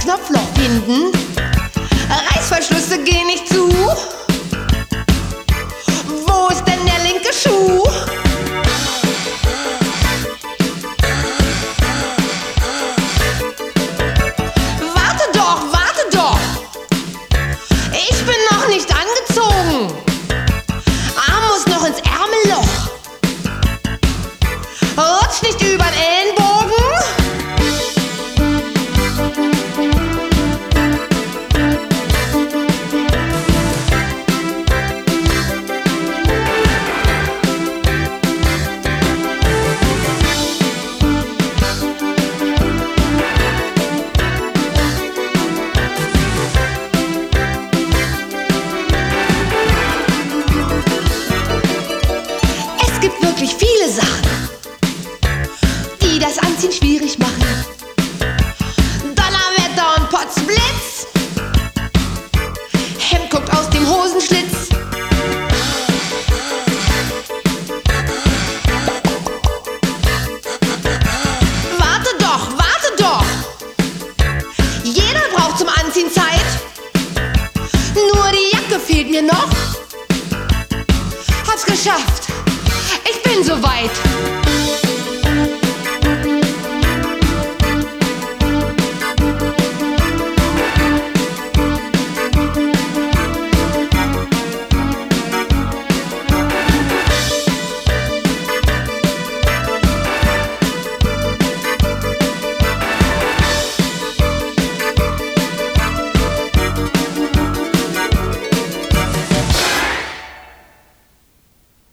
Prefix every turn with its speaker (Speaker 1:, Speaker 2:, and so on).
Speaker 1: Knopfloch finden. Reißverschlüsse gehen nicht zu. Wo ist denn der linke Schuh? Warte doch! Ich bin noch nicht angezogen. Arm muss noch ins Ärmelloch. Rutsch nicht über den Ellenbogen. Es gibt wirklich viele Sachen, die das Anziehen schwierig machen. Donnerwetter und Potzblitz. Hemd guckt aus dem Hosenschlitz. Warte doch! Jeder braucht zum Anziehen Zeit. Nur die Jacke fehlt mir noch. Hab's geschafft. Ich bin soweit.